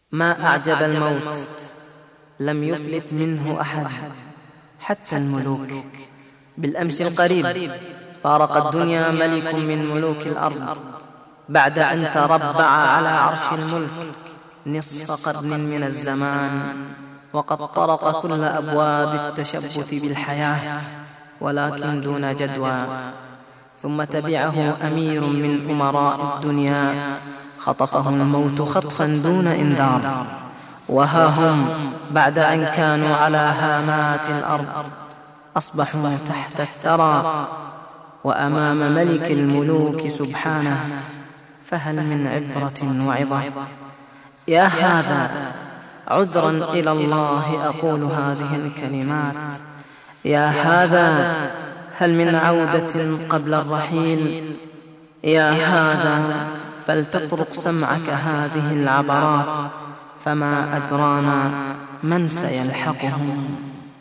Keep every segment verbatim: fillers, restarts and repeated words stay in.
ما أعجب الموت، لم يفلت منه أحد حتى الملوك. بالأمس القريب فارق الدنيا ملك من ملوك الأرض بعد أن تربع على عرش الملك نصف قرن من الزمان، وقد طرق كل أبواب التشبث بالحياة ولكن دون جدوى. ثم تبعه أمير من أمراء الدنيا خطفه الموت خطفا دون إنذار، وها هم بعد أن كانوا على هامات الأرض أصبحوا تحت الثرى وأمام ملك الملوك سبحانه. فهل من عبرة وعظة؟ يا هذا عذرا إلى الله أقول هذه الكلمات. يا هذا هل من عودة قبل الرحيل؟ يا هذا فلتطرق سمعك هذه العبرات، فما أدرانا من سيلحقهم.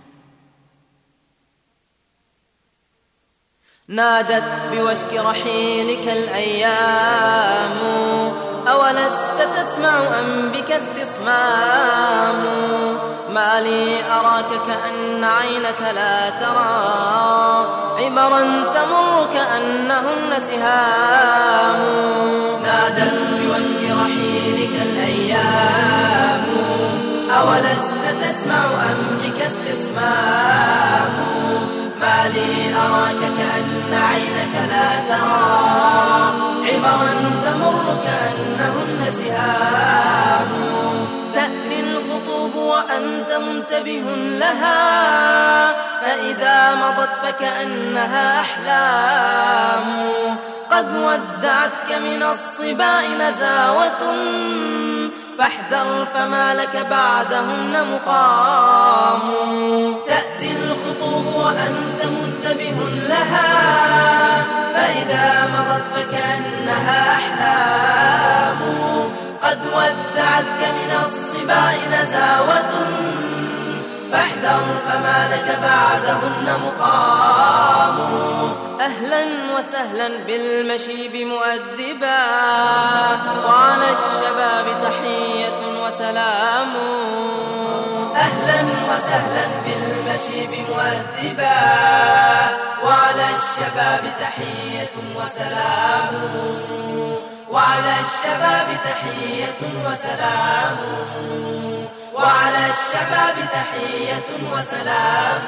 نادت بوشك رحيلك الأيام، أولست تسمع أم بك استصمام؟ ما لي أراك كأن عينك لا ترى عبرا تمر كأنهن سهام. نادت بوشك رحيلك الأيام، أولست تسمع أم بك استصمام؟ ما لي أراك كأن عينك لا ترى عبرا تمر كأنهن سهام. تأتي الخطوب وأنت منتبه لها، فإذا مضت فكأنها أحلام. قد ودعتك من الصباء نزاوة، فاحذر فما لك بعدهن مقام. تأتي الخطوب وأنت منتبه لها، فإذا مضت فكأنها أحلام. قد ودعتك من الصباء نزاوة، فاحذر فما لك بعدهن مقام. أهلا وسهلا بالمشيب مؤدبا، وعلى الشباب تحية وسلام. أهلا وسهلا بالمشيب مؤدبا، وعلى الشباب تحية وسلام. وعلى الشباب تحية وسلام. وعلى الشباب تحية وسلام.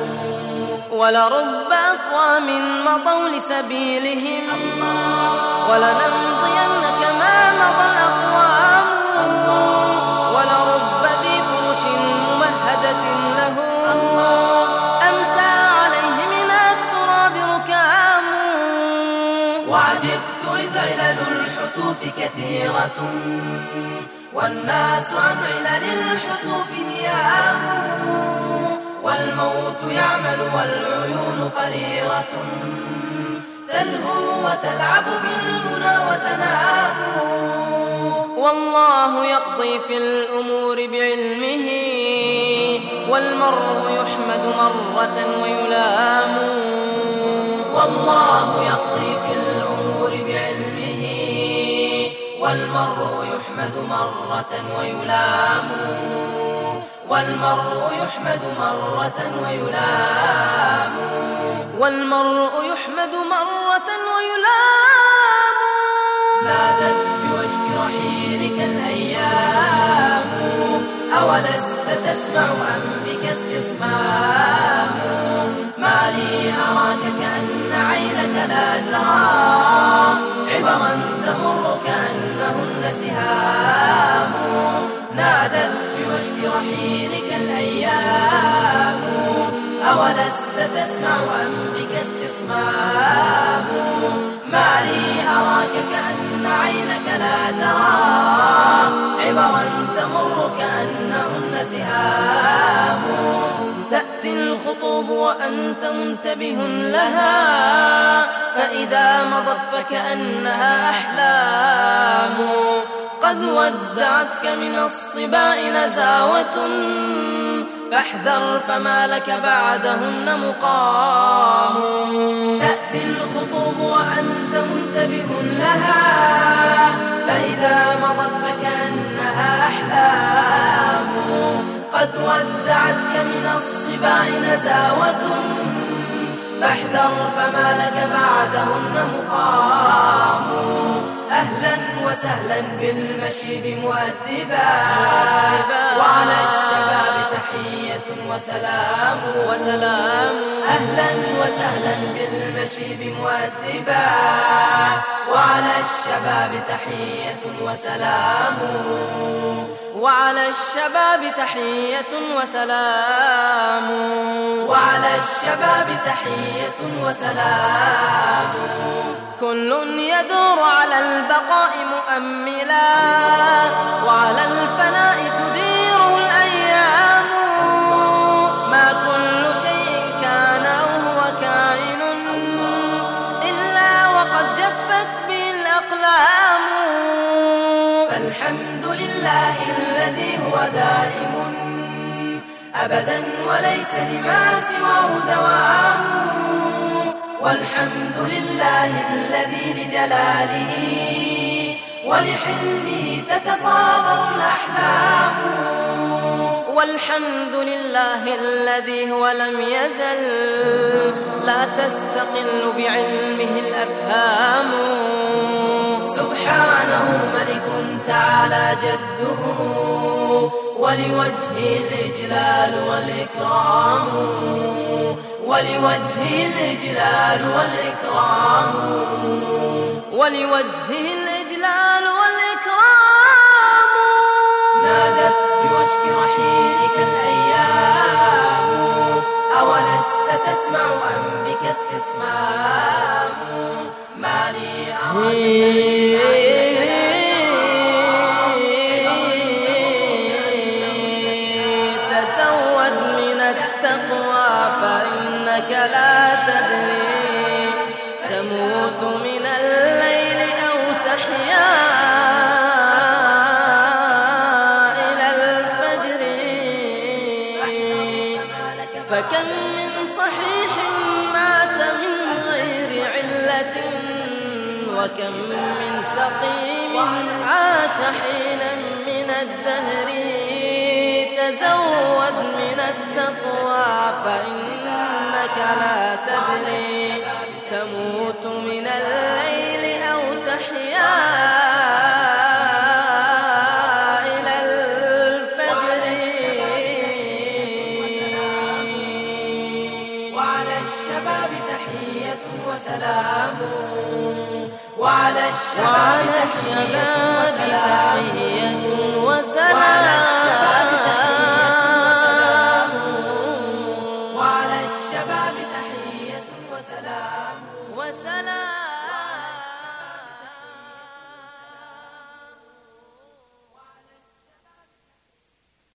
ولرب أقوام مضوا لسبيلهم، ولنمضين كما مضى الأقوام. ولرب ذي فرش ممهدة له، أمسى عليه من التراب ركام. وعجبت إذ علل الحتوف كثيرة، والناس عن علل الحتوف نيام. والموت يعمل والعيون قريرة، تلهو وتلعب بالمنى وتنام. والله يقضي في الأمور بعلمه، والمرء يحمد مرة ويلام. والله يقضي في الأمور بعلمه، والمرء يحمد مرة ويلام. والمرء يحمد مرة ويلام. والمرء يحمد مرة ويلام. نادت بوشك رحيلك الأيام، أولست تسمع أم بك استصمام؟ ما لي أراك كأن عينك لا ترى عبرا تمر كأنهن سهام. نادت بوشك رحيلك الأيام، أولست تسمع أم بك استصمام؟ ما لي أراك كأن عينك لا ترى عبرا تمر كأنهن سهام. تأتي الخطوب وأنت منتبه لها، فإذا مضت فكأنها أحلام. قد ودعتك من الصباء نزاوة، فاحذر فما لك بعدهن مقام. تأتي الخطوب وأنت منتبه لها، فإذا مضت فكأنها أحلام. قد ودعتك من الصباع نزاوة فاحذر فما لك بعدهن مقام. أهلا وسهلا بالمشيب مؤدبا وعلى الشباب تحية وسلام وسلام. أهلا وسهلا بالمشيب مؤدبا وعلى الشباب تحية وسلام وعلى الشباب تحية وسلام وعلى الشباب تحية وسلام. كل يدور على البقاء مؤملا وعلى الفناء تديره الأيام. ما كل شيء كان أو هو كائن إلا وقد جفت به الأقلام. فالحمد لله الذي هو دائم أبدا وليس لما سواه دوام. والحمد لله الذي لجلاله ولحلمه تتصاغر الأحلام. والحمد لله الذي هو لم يزل لا تستقل بعلمه الأفهام. سبحانه ملك تعالى جده ولوجهه الإجلال والإكرام ولوجهه الإجلال والإكرام ولوجهه الإجلال والإكرام. نادت بوشك رحيلك الأيام أولست تسمع أم بك استسمام. ما لي أراك تزود من التقوى فإنك لا تدري تموت من الليل أو تحيا إلى الفجر. فكم من صحيح مات من غير علة وكم من سقيم عاش حينا من الدهر. تزود من التقوى فإنك لا تدري تموت من الليل أو تحيا إلى الفجر. وعلى الشباب تحية وسلام وعلى الشباب تحية وسلام وعلى الشباب تحية وسلام وسلام.